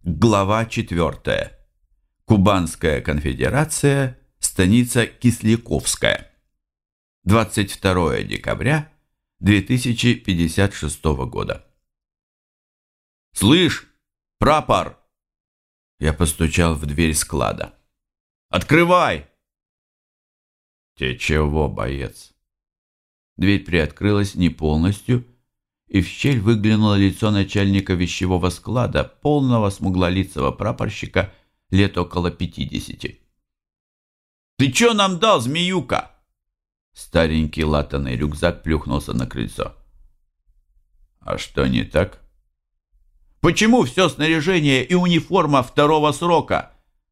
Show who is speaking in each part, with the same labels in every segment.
Speaker 1: Глава 4. Кубанская конфедерация, станица Кисляковская. 22 декабря 2056 года. «Слышь, прапор!» Я постучал в дверь склада. «Открывай!» «Те чего, боец?» Дверь приоткрылась не полностью, и в щель выглянуло лицо начальника вещевого склада, полного смуглолицего прапорщика, лет около 50. «Ты чё нам дал, змеюка?» Старенький латаный рюкзак плюхнулся на крыльцо. «А что не так?» «Почему все снаряжение и униформа второго срока?»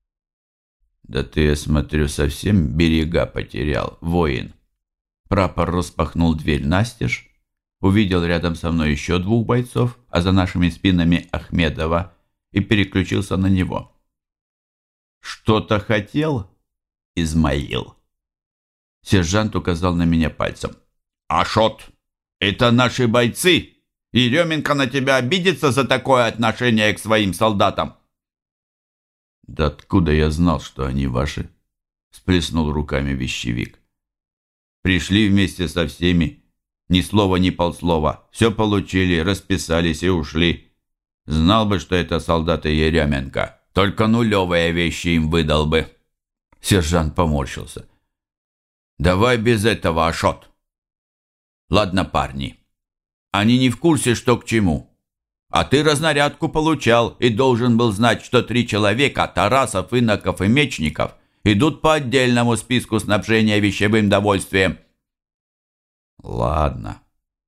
Speaker 1: «Да ты, я смотрю, совсем берега потерял, воин». Прапор распахнул дверь настежь, увидел рядом со мной еще двух бойцов, а за нашими спинами Ахмедова, и переключился на него. «Что-то хотел, Измаил?» Сержант указал на меня пальцем. «Ашот, это наши бойцы! Еременко на тебя обидится за такое отношение к своим солдатам!» «Да откуда я знал, что они ваши?» Всплеснул руками вещевик. «Пришли вместе со всеми. Ни слова, ни полслова. Все получили, расписались и ушли. Знал бы, что это солдаты Еременко. Только нулевые вещи им выдал бы». Сержант поморщился. «Давай без этого, Ашот. Ладно, парни. Они не в курсе, что к чему. А ты разнарядку получал и должен был знать, что 3 человека, Тарасов, Иноков и Мечников, идут по отдельному списку снабжения вещевым довольствием». «Ладно.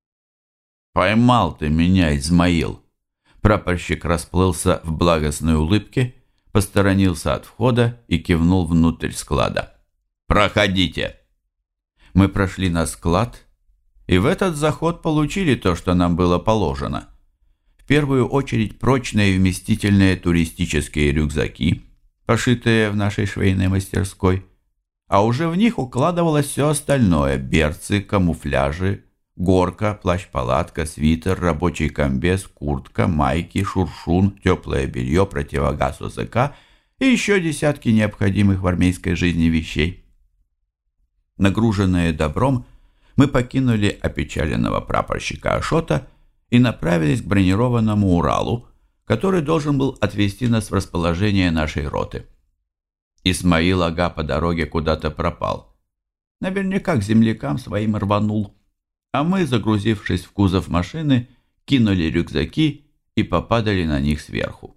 Speaker 1: Поймал ты меня, Измаил». Прапорщик расплылся в благостной улыбке, посторонился от входа и кивнул внутрь склада. «Проходите». Мы прошли на склад, и в этот заход получили то, что нам было положено. В первую очередь прочные и вместительные туристические рюкзаки, пошитые в нашей швейной мастерской, а уже в них укладывалось все остальное: берцы, камуфляжи, горка, плащ-палатка, свитер, рабочий комбез, куртка, майки, шуршун, теплое белье, противогаз ОЗК и еще десятки необходимых в армейской жизни вещей. Нагруженные добром, мы покинули опечаленного прапорщика Ашота и направились к бронированному Уралу, который должен был отвезти нас в расположение нашей роты. Исмаил ага по дороге куда-то пропал. Наверняка к землякам своим рванул. А мы, загрузившись в кузов машины, кинули рюкзаки и попадали на них сверху.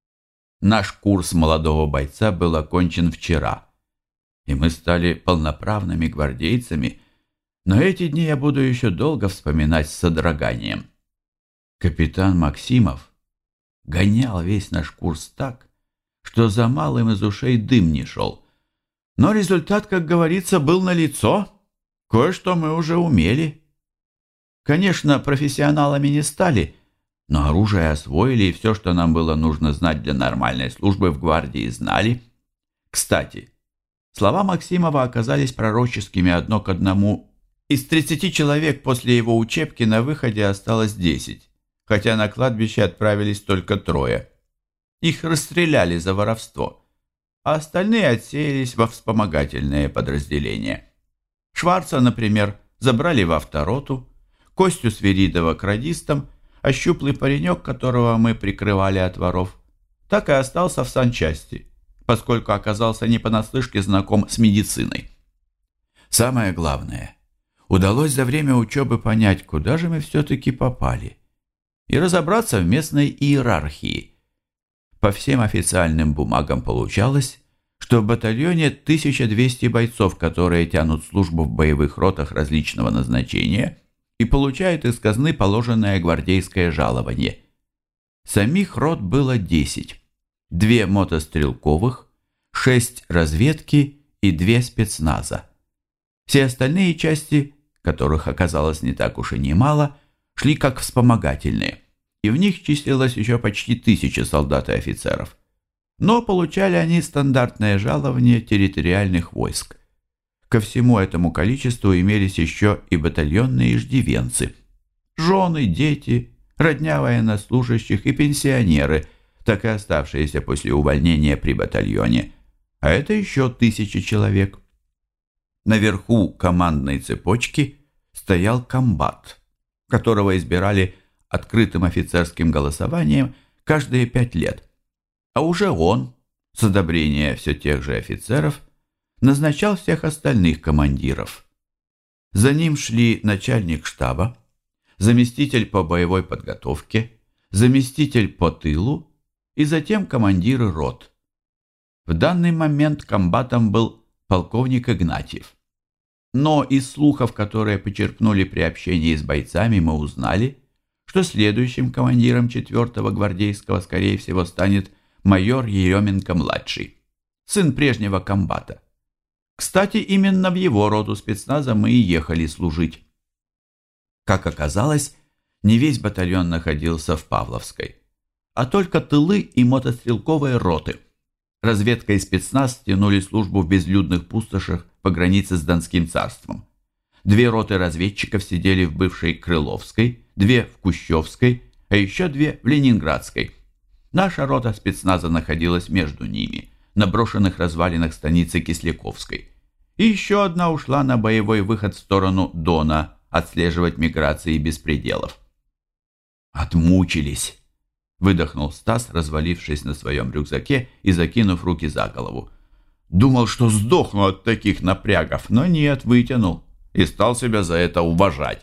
Speaker 1: Наш курс молодого бойца был окончен вчера, и мы стали полноправными гвардейцами, но эти дни я буду еще долго вспоминать с содроганием. Капитан Максимов гонял весь наш курс так, что за малым из ушей дым не шел. Но результат, как говорится, был налицо. Кое-что мы уже умели. Конечно, профессионалами не стали, но оружие освоили, и все, что нам было нужно знать для нормальной службы в гвардии, знали. Кстати, слова Максимова оказались пророческими одно к одному. Из 30 человек после его учебки на выходе осталось 10, хотя на кладбище отправились только 3. Их расстреляли за воровство, а остальные отсеялись во вспомогательные подразделения. Шварца, например, забрали в автороту, Костю Свиридова к радистам, а щуплый паренек, которого мы прикрывали от воров, так и остался в санчасти, поскольку оказался не понаслышке знаком с медициной. Самое главное, удалось за время учебы понять, куда же мы все-таки попали, и разобраться в местной иерархии. По всем официальным бумагам получалось, что в батальоне 1200 бойцов, которые тянут службу в боевых ротах различного назначения и получают из казны положенное гвардейское жалование. Самих рот было 10, 2 мотострелковых, 6 разведки и 2 спецназа. Все остальные части, которых оказалось не так уж и немало, шли как вспомогательные, и в них числилось еще почти 1000 солдат и офицеров. Но получали они стандартное жалование территориальных войск. Ко всему этому количеству имелись еще и батальонные иждивенцы, жены, дети, родня военнослужащих и пенсионеры, так и оставшиеся после увольнения при батальоне, а это еще 1000 человек. Наверху командной цепочки стоял комбат, которого избирали открытым офицерским голосованием каждые 5 лет, а уже он, с одобрения все тех же офицеров, назначал всех остальных командиров. За ним шли начальник штаба, заместитель по боевой подготовке, заместитель по тылу и затем командиры рот. В данный момент комбатом был полковник Игнатьев. Но из слухов, которые почерпнули при общении с бойцами, мы узнали, что следующим командиром 4-го гвардейского, скорее всего, станет майор Еременко-младший, сын прежнего комбата. Кстати, именно в его роту спецназа мы и ехали служить. Как оказалось, не весь батальон находился в Павловской, а только тылы и мотострелковые роты. Разведка и спецназ тянули службу в безлюдных пустошах по границе с Донским царством. 2 роты разведчиков сидели в бывшей Крыловской, 2 в Кущевской, а еще 2 в Ленинградской. Наша рота спецназа находилась между ними, на брошенных развалинах станицы Кисляковской. И еще одна ушла на боевой выход в сторону Дона, отслеживать миграции беспределов. «Отмучились!» — выдохнул Стас, развалившись на своем рюкзаке и закинув руки за голову. «Думал, что сдохну от таких напрягов, но нет, вытянул и стал себя за это уважать».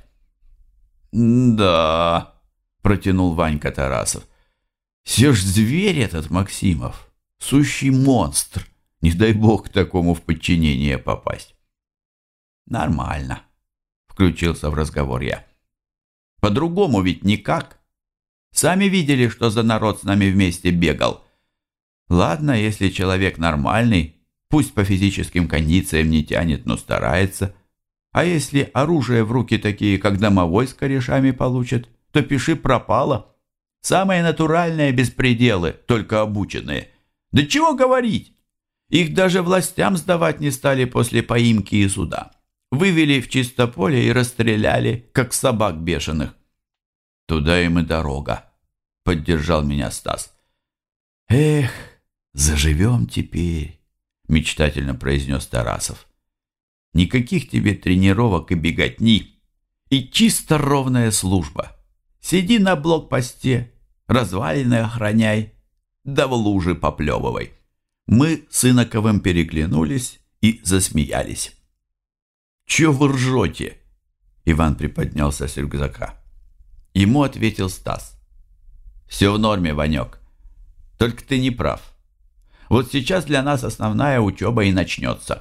Speaker 1: «Да», — протянул Ванька Тарасов, — «все ж зверь этот Максимов, сущий монстр, не дай бог к такому в подчинение попасть». «Нормально», — включился в разговор я. «По-другому ведь никак. Сами видели, что за народ с нами вместе бегал. Ладно, если человек нормальный, пусть по физическим кондициям не тянет, но старается. А если оружие в руки такие, как домовой с корешами получит, то пиши пропало. Самые натуральные беспределы, только обученные. Да чего говорить? Их даже властям сдавать не стали после поимки и суда. Вывели в чисто поле и расстреляли, как собак бешеных». «Туда им и дорога», — поддержал меня Стас. «Эх, заживем теперь», — мечтательно произнес Тарасов. «Никаких тебе тренировок и беготни, и чисто ровная служба. Сиди на блокпосте, развалины охраняй, да в луже поплевывай». Мы с Иноковым переглянулись и засмеялись. «Чего вы ржете?» Иван приподнялся с рюкзака. Ему ответил Стас. «Все в норме, Ванек. Только ты не прав. Вот сейчас для нас основная учеба и начнется».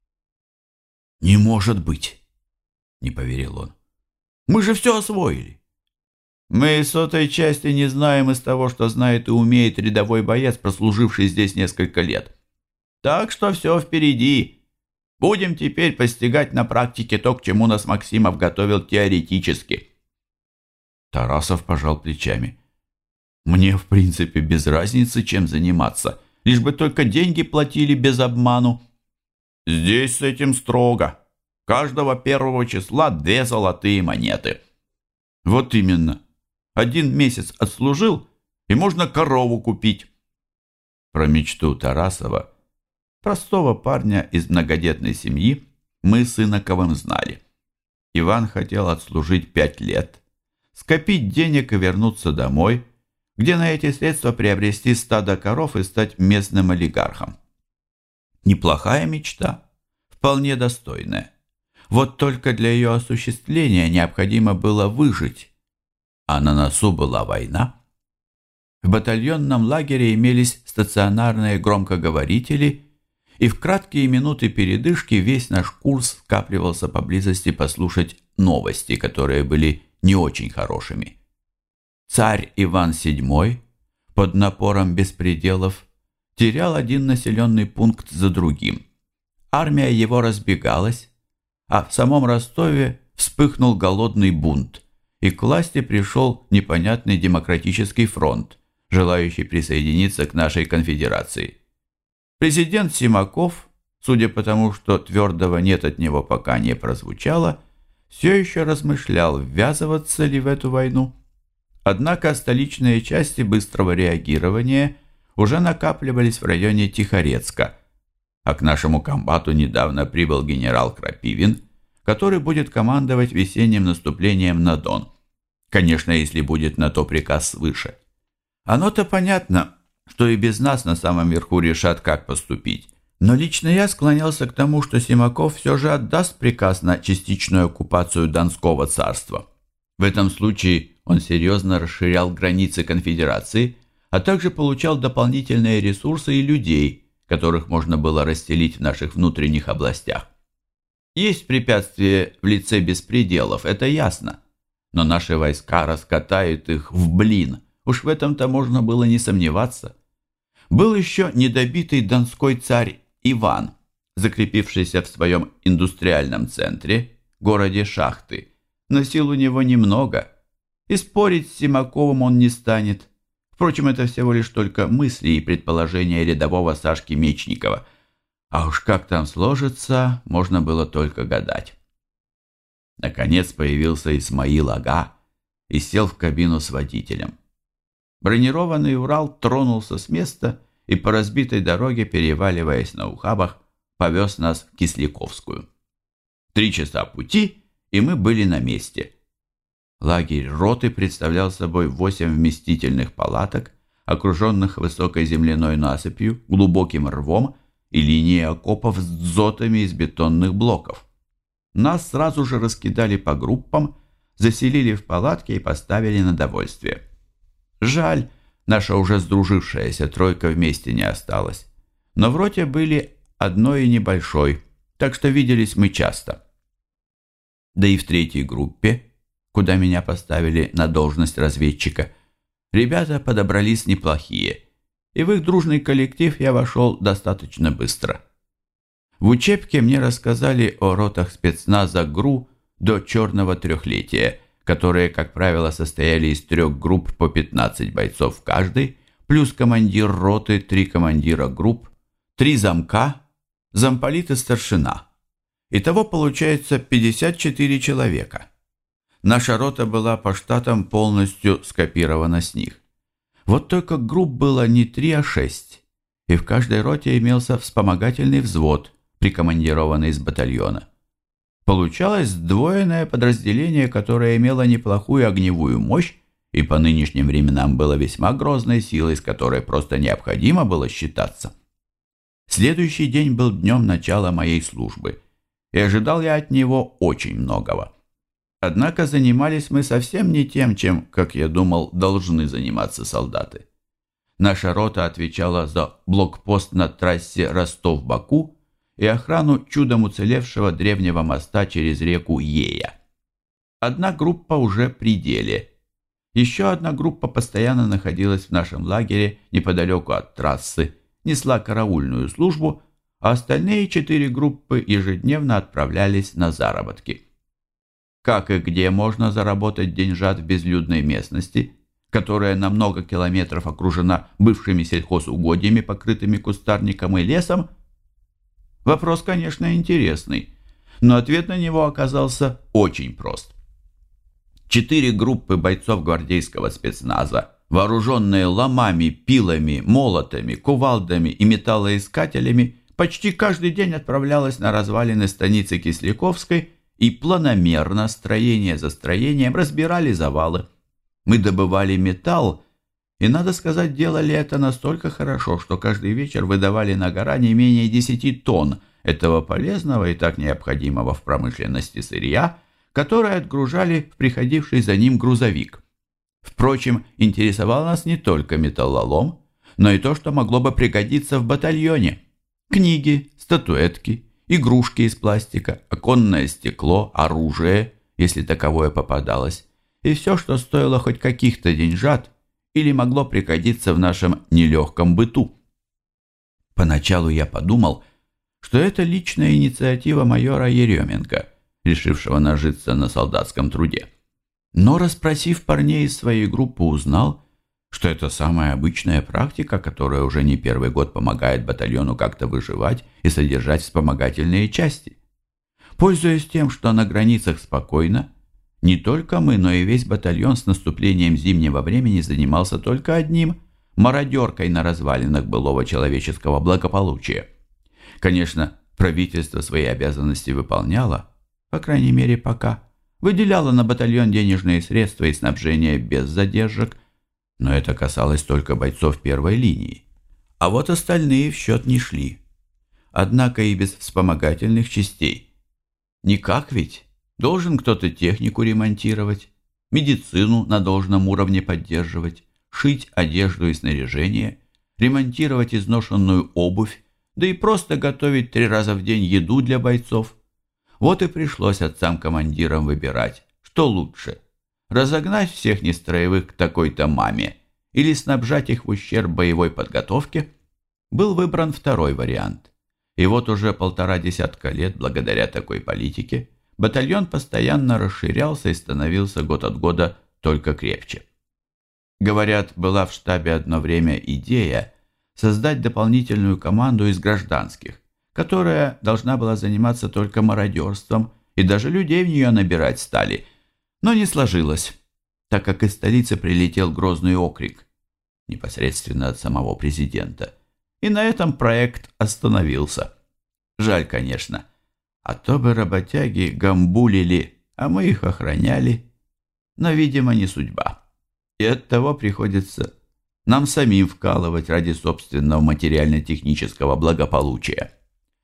Speaker 1: «Не может быть!» — не поверил он. «Мы же все освоили. Мы 100-й части не знаем из того, что знает и умеет рядовой боец, прослуживший здесь несколько лет. Так что все впереди. Будем теперь постигать на практике то, к чему нас Максимов готовил теоретически». Тарасов пожал плечами. «Мне, в принципе, без разницы, чем заниматься, лишь бы только деньги платили без обману». «Здесь с этим строго. Каждого 1 числа 2 золотые монеты». «Вот именно. 1 месяц отслужил, и можно корову купить». Про мечту Тарасова, простого парня из многодетной семьи, мы с Иноковым знали. Иван хотел отслужить 5 лет, скопить денег и вернуться домой, где на эти средства приобрести стадо коров и стать местным олигархом. Неплохая мечта, вполне достойная. Вот только для ее осуществления необходимо было выжить, а на носу была война. В батальонном лагере имелись стационарные громкоговорители, и в краткие минуты передышки весь наш курс скапливался поблизости послушать новости, которые были не очень хорошими. Царь Иван VII под напором беспределов терял один населенный пункт за другим. Армия его разбегалась, а в самом Ростове вспыхнул голодный бунт, и к власти пришел непонятный демократический фронт, желающий присоединиться к нашей конфедерации. Президент Симаков, судя по тому, что твердого «нет» от него пока не прозвучало, все еще размышлял, ввязываться ли в эту войну. Однако столичные части быстрого реагирования уже накапливались в районе Тихорецка, а к нашему комбату недавно прибыл генерал Крапивин, который будет командовать весенним наступлением на Дон. Конечно, если будет на то приказ свыше. Оно-то понятно, что и без нас на самом верху решат, как поступить. Но лично я склонялся к тому, что Симаков все же отдаст приказ на частичную оккупацию Донского царства. В этом случае он серьезно расширял границы конфедерации, а также получал дополнительные ресурсы и людей, которых можно было расселить в наших внутренних областях. Есть препятствия в лице беспределов, это ясно, но наши войска раскатают их в блин, уж в этом-то можно было не сомневаться. Был еще недобитый донской царь Иван, закрепившийся в своем индустриальном центре, городе Шахты, но сил у него немного, и спорить с Симаковым он не станет. Впрочем, это всего лишь только мысли и предположения рядового Сашки Мечникова, а уж как там сложится, можно было только гадать. Наконец появился Исмаил Ага и сел в кабину с водителем. Бронированный Урал тронулся с места и по разбитой дороге, переваливаясь на ухабах, повез нас в Кисляковскую. 3 часа пути, и мы были на месте. Лагерь роты представлял собой 8 вместительных палаток, окруженных высокой земляной насыпью, глубоким рвом и линией окопов с дзотами из бетонных блоков. Нас сразу же раскидали по группам, заселили в палатки и поставили на довольствие. Жаль, наша уже сдружившаяся тройка вместе не осталась. Но в роте были одной и небольшой, так что виделись мы часто. Да и в 3-й группе, куда меня поставили на должность разведчика, ребята подобрались неплохие, и в их дружный коллектив я вошел достаточно быстро. В учебке мне рассказали о ротах спецназа ГРУ до черного трехлетия, которые, как правило, состояли из 3 групп по 15 бойцов в каждой, плюс командир роты, 3 командира групп, 3 замка, замполит и старшина. Итого получается 54 человека. Наша рота была по штатам полностью скопирована с них. Вот только групп было не 3, а 6, и в каждой роте имелся вспомогательный взвод, прикомандированный из батальона. Получалось сдвоенное подразделение, которое имело неплохую огневую мощь и по нынешним временам было весьма грозной силой, с которой просто необходимо было считаться. Следующий день был днем начала моей службы, и ожидал я от него очень многого. Однако занимались мы совсем не тем, чем, как я думал, должны заниматься солдаты. Наша рота отвечала за блокпост на трассе Ростов-Баку и охрану чудом уцелевшего древнего моста через реку Ея. Одна группа уже при деле. Еще одна группа постоянно находилась в нашем лагере неподалеку от трассы, несла караульную службу, а остальные 4 группы ежедневно отправлялись на заработки. Как и где можно заработать деньжат в безлюдной местности, которая на много километров окружена бывшими сельхозугодьями, покрытыми кустарником и лесом? Вопрос, конечно, интересный, но ответ на него оказался очень прост. 4 группы бойцов гвардейского спецназа, вооруженные ломами, пилами, молотами, кувалдами и металлоискателями, почти каждый день отправлялась на развалины станицы Кисляковской и планомерно, строение за строением, разбирали завалы. Мы добывали металл, и, надо сказать, делали это настолько хорошо, что каждый вечер выдавали на гора не менее 10 тонн этого полезного и так необходимого в промышленности сырья, которое отгружали в приходивший за ним грузовик. Впрочем, интересовал нас не только металлолом, но и то, что могло бы пригодиться в батальоне. Книги, статуэтки, игрушки из пластика, оконное стекло, оружие, если таковое попадалось, и все, что стоило хоть каких-то деньжат или могло пригодиться в нашем нелегком быту. Поначалу я подумал, что это личная инициатива майора Еременко, решившего нажиться на солдатском труде. Но, расспросив парней из своей группы, узнал, что это самая обычная практика, которая уже не первый год помогает батальону как-то выживать и содержать вспомогательные части. Пользуясь тем, что на границах спокойно, Не только мы, но и весь батальон с наступлением зимнего времени занимался только одним – мародеркой на развалинах былого человеческого благополучия. Конечно, правительство свои обязанности выполняло, по крайней мере пока, выделяло на батальон денежные средства и снабжение без задержек, но это касалось только бойцов первой линии. А вот остальные в счет не шли. Однако и без вспомогательных частей. Никак ведь. Должен кто-то технику ремонтировать, медицину на должном уровне поддерживать, шить одежду и снаряжение, ремонтировать изношенную обувь, да и просто готовить 3 раза в день еду для бойцов. Вот и пришлось отцам-командирам выбирать, что лучше – разогнать всех нестроевых к такой-то маме или снабжать их в ущерб боевой подготовке. Был выбран второй вариант. И вот уже 1,5 десятка лет, благодаря такой политике, батальон постоянно расширялся и становился год от года только крепче. Говорят, была в штабе одно время идея создать дополнительную команду из гражданских, которая должна была заниматься только мародерством, и даже людей в нее набирать стали. Но не сложилось, так как из столицы прилетел грозный окрик, непосредственно от самого президента. И на этом проект остановился. Жаль, конечно. А то бы работяги гамбулили, а мы их охраняли. Но, видимо, не судьба. И оттого приходится нам самим вкалывать ради собственного материально-технического благополучия.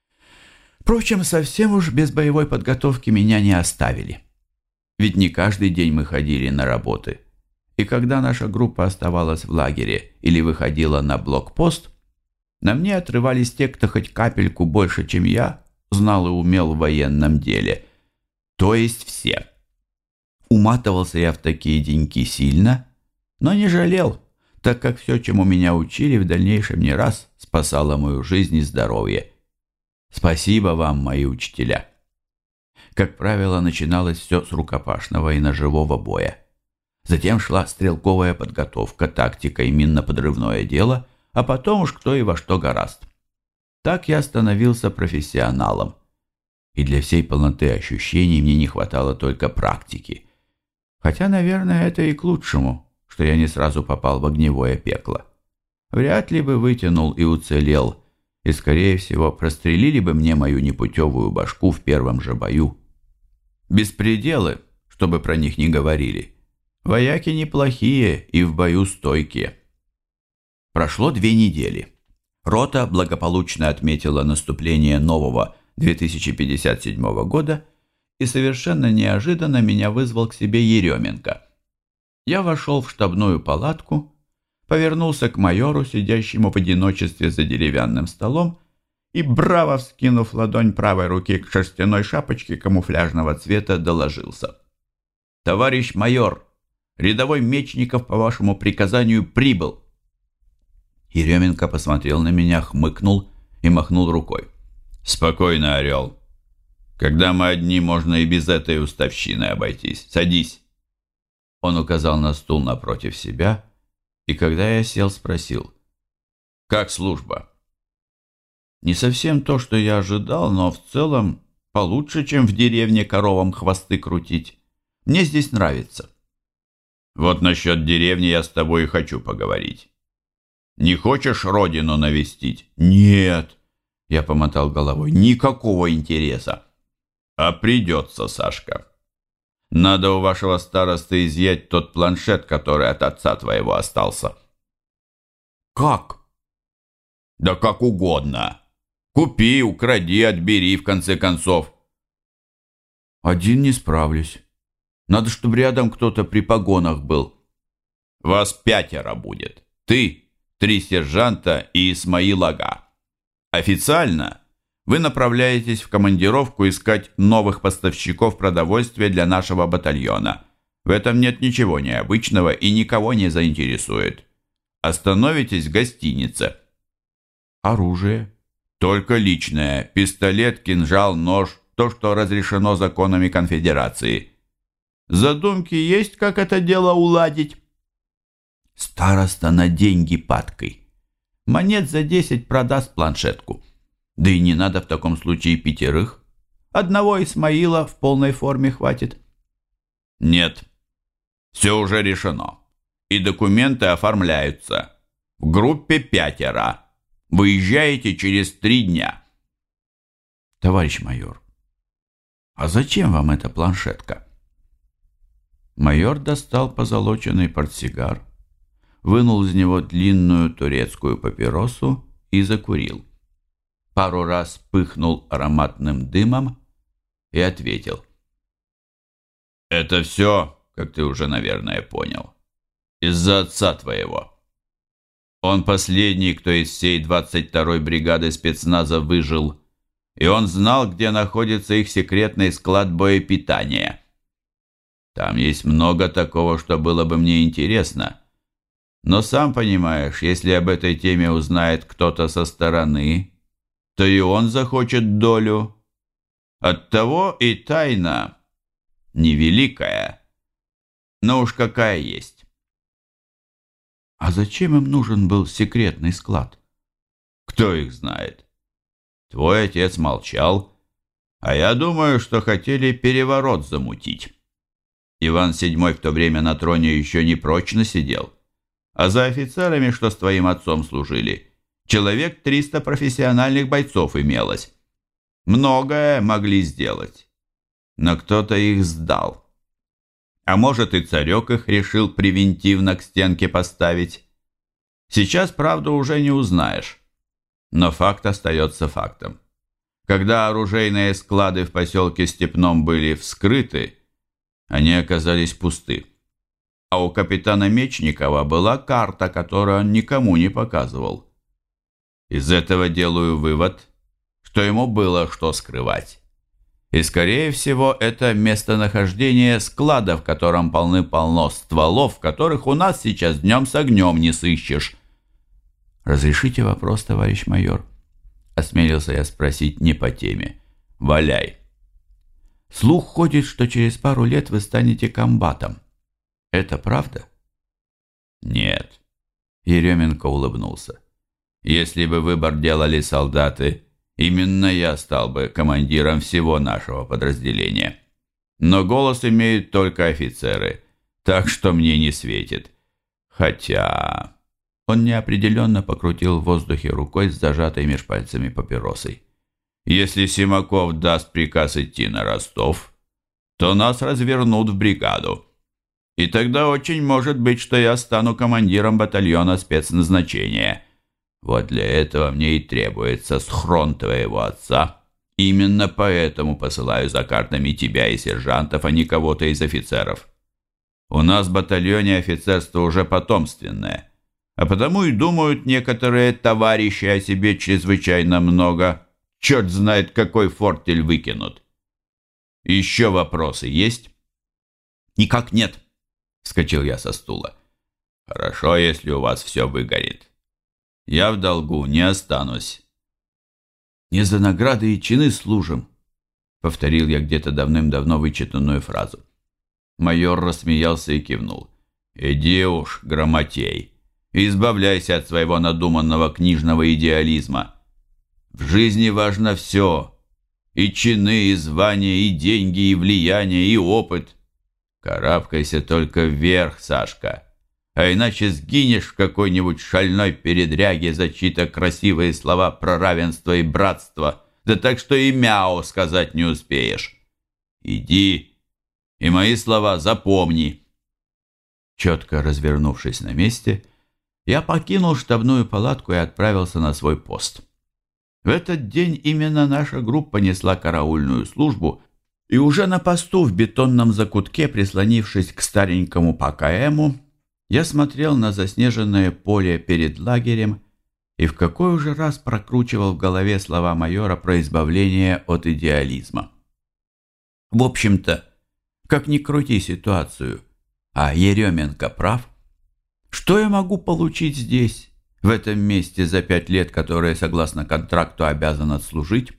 Speaker 1: Впрочем, совсем уж без боевой подготовки меня не оставили. Ведь не каждый день мы ходили на работы. И когда наша группа оставалась в лагере или выходила на блокпост, на мне отрывались те, кто хоть капельку больше, чем я, знал и умел в военном деле. То есть все. Уматывался я в такие деньки сильно, но не жалел, так как все, чему меня учили, в дальнейшем не раз спасало мою жизнь и здоровье. Спасибо вам, мои учителя. Как правило, начиналось все с рукопашного и ножевого боя. Затем шла стрелковая подготовка, тактика и минно-подрывное дело, а потом уж кто и во что горазд. Так я становился профессионалом. И для всей полноты ощущений мне не хватало только практики. Хотя, наверное, это и к лучшему, что я не сразу попал в огневое пекло. Вряд ли бы вытянул и уцелел, и, скорее всего, прострелили бы мне мою непутевую башку в первом же бою. Беспределы, чтобы про них не говорили. Вояки неплохие и в бою стойкие. Прошло 2 недели. Рота благополучно отметила наступление нового 2057 года, и совершенно неожиданно меня вызвал к себе Еременко. Я вошел в штабную палатку, повернулся к майору, сидящему в одиночестве за деревянным столом, и, браво вскинув ладонь правой руки к шерстяной шапочке камуфляжного цвета, доложился. «Товарищ майор, рядовой Мечников по вашему приказанию прибыл». Еременко посмотрел на меня, хмыкнул и махнул рукой. «Спокойно, Орел. Когда мы одни, можно и без этой уставщины обойтись. Садись». Он указал на стул напротив себя, и когда я сел, спросил: «Как служба?» Не совсем то, что я ожидал, но в целом получше, чем в деревне коровам хвосты крутить. Мне здесь нравится. Вот насчет деревни я с тобой и хочу поговорить. Не хочешь родину навестить? Нет, я помотал головой, никакого интереса. А придется, Сашка. Надо у вашего старосты изъять тот планшет, который от отца твоего остался. Как? Да как угодно. Купи, укради, отбери, в конце концов. Один не справлюсь. Надо, чтобы рядом кто-то при погонах был. Вас 5 будет. Ты, 3 сержанта и Исмаил Ага. Официально вы направляетесь в командировку искать новых поставщиков продовольствия для нашего батальона. В этом нет ничего необычного и никого не заинтересует. Остановитесь в гостинице. Оружие. Только личное. Пистолет, кинжал, нож. То, что разрешено законами конфедерации. Задумки есть, как это дело уладить? Староста на деньги падкой. Монет за 10 продаст планшетку. Да и не надо в таком случае 5. Одного Исмаила в полной форме хватит. Нет, все уже решено. И документы оформляются. В группе 5. Выезжаете через 3 дня.
Speaker 2: Товарищ майор, а зачем вам эта планшетка? Майор достал позолоченный портсигар, вынул из него длинную турецкую папиросу и закурил. Пару раз пыхнул ароматным дымом и ответил.
Speaker 1: Это все, как ты уже, наверное, понял, из-за отца твоего. Он последний, кто из всей 22-й бригады спецназа выжил, и он знал, где находится их секретный склад боепитания. Там есть много такого, что было бы мне интересно. Но сам понимаешь, если об этой теме узнает кто-то со стороны, то и он захочет долю. Оттого и тайна невеликая, но уж какая есть.
Speaker 2: А зачем им нужен был секретный склад?
Speaker 1: Кто их знает? Твой отец молчал, а я думаю, что хотели переворот замутить. Иван VII в то время на троне еще не прочно сидел, а за офицерами, что с твоим отцом служили, человек 300 профессиональных бойцов имелось. Многое могли сделать, но кто-то их сдал. А может, и царек их решил превентивно к стенке поставить. Сейчас, правда, уже не узнаешь, но факт остается фактом. Когда оружейные склады в поселке Степном были вскрыты, они оказались пусты. А у капитана Мечникова была карта, которую он никому не показывал. Из этого делаю вывод, что ему было что скрывать. И, скорее всего, это местонахождение склада, в котором полны-полно стволов, которых у нас сейчас днем с огнем не сыщешь.
Speaker 2: «Разрешите вопрос, товарищ майор?» Осмелился я спросить не по теме.
Speaker 1: «Валяй».
Speaker 2: Слух ходит, что через пару лет вы станете комбатом. Это правда?
Speaker 1: Нет. Еременко улыбнулся. Если бы выбор делали солдаты, именно я стал бы командиром всего нашего подразделения. Но голос имеют только офицеры, так что мне не светит. Хотя... Он неопределенно покрутил в воздухе рукой с зажатой меж пальцами папиросой. Если Симаков даст приказ идти на Ростов, то нас развернут в бригаду. И тогда очень может быть, что я стану командиром батальона спецназначения. Вот для этого мне и требуется схрон твоего отца. Именно поэтому посылаю за картами тебя и сержантов, а не кого-то из офицеров. У нас в батальоне офицерство уже потомственное, а потому и думают некоторые товарищи о себе чрезвычайно много. Черт знает, какой фортель выкинут. Еще вопросы есть?
Speaker 2: Никак нет,
Speaker 1: вскочил я со стула. Хорошо, если у вас все выгорит. Я в долгу не останусь.
Speaker 2: Не за награды и чины служим, повторил я где-то давным-давно вычитанную фразу.
Speaker 1: Майор рассмеялся и кивнул. Иди уж, грамотей, избавляйся от своего надуманного книжного идеализма. В жизни важно все. И чины, и звания, и деньги, и влияние, и опыт. Карабкайся только вверх, Сашка. А иначе сгинешь в какой-нибудь шальной передряге за чьи-то красивые слова про равенство и братство. Да так что и мяу сказать не успеешь. Иди, и мои слова запомни.
Speaker 2: Четко развернувшись на месте, я покинул штабную палатку и отправился на свой пост. В этот день именно наша группа несла караульную службу, и уже на посту в бетонном закутке, прислонившись к старенькому ПКМу, я смотрел на заснеженное поле перед лагерем и в какой уже раз прокручивал в голове слова майора про избавление от идеализма. В общем-то, как ни крути ситуацию, а Еременко прав. Что я могу получить здесь, в этом месте за 5 лет, которые, согласно контракту, обязан отслужить?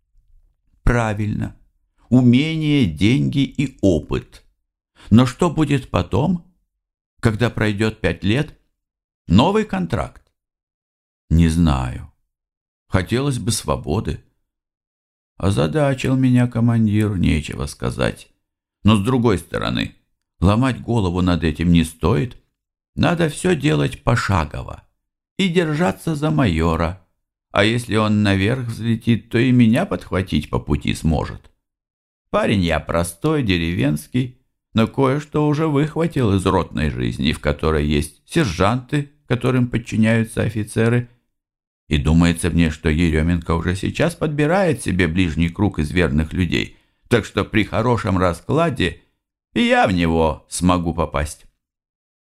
Speaker 2: Правильно. Умение, деньги и опыт. Но что будет потом, когда пройдет 5 лет? Новый контракт? Не знаю. Хотелось бы свободы. Озадачил меня командир, нечего сказать. Но с другой стороны,
Speaker 1: Ломать голову над этим не стоит. Надо все делать пошагово и держаться за майора. А если он наверх взлетит, то и меня подхватить по пути сможет. Парень я простой, деревенский, но кое-что уже выхватил из ротной жизни, в которой есть сержанты, которым подчиняются офицеры. И думается мне, что Еременко уже сейчас подбирает себе ближний круг из верных людей, так что при хорошем раскладе и я в него смогу попасть.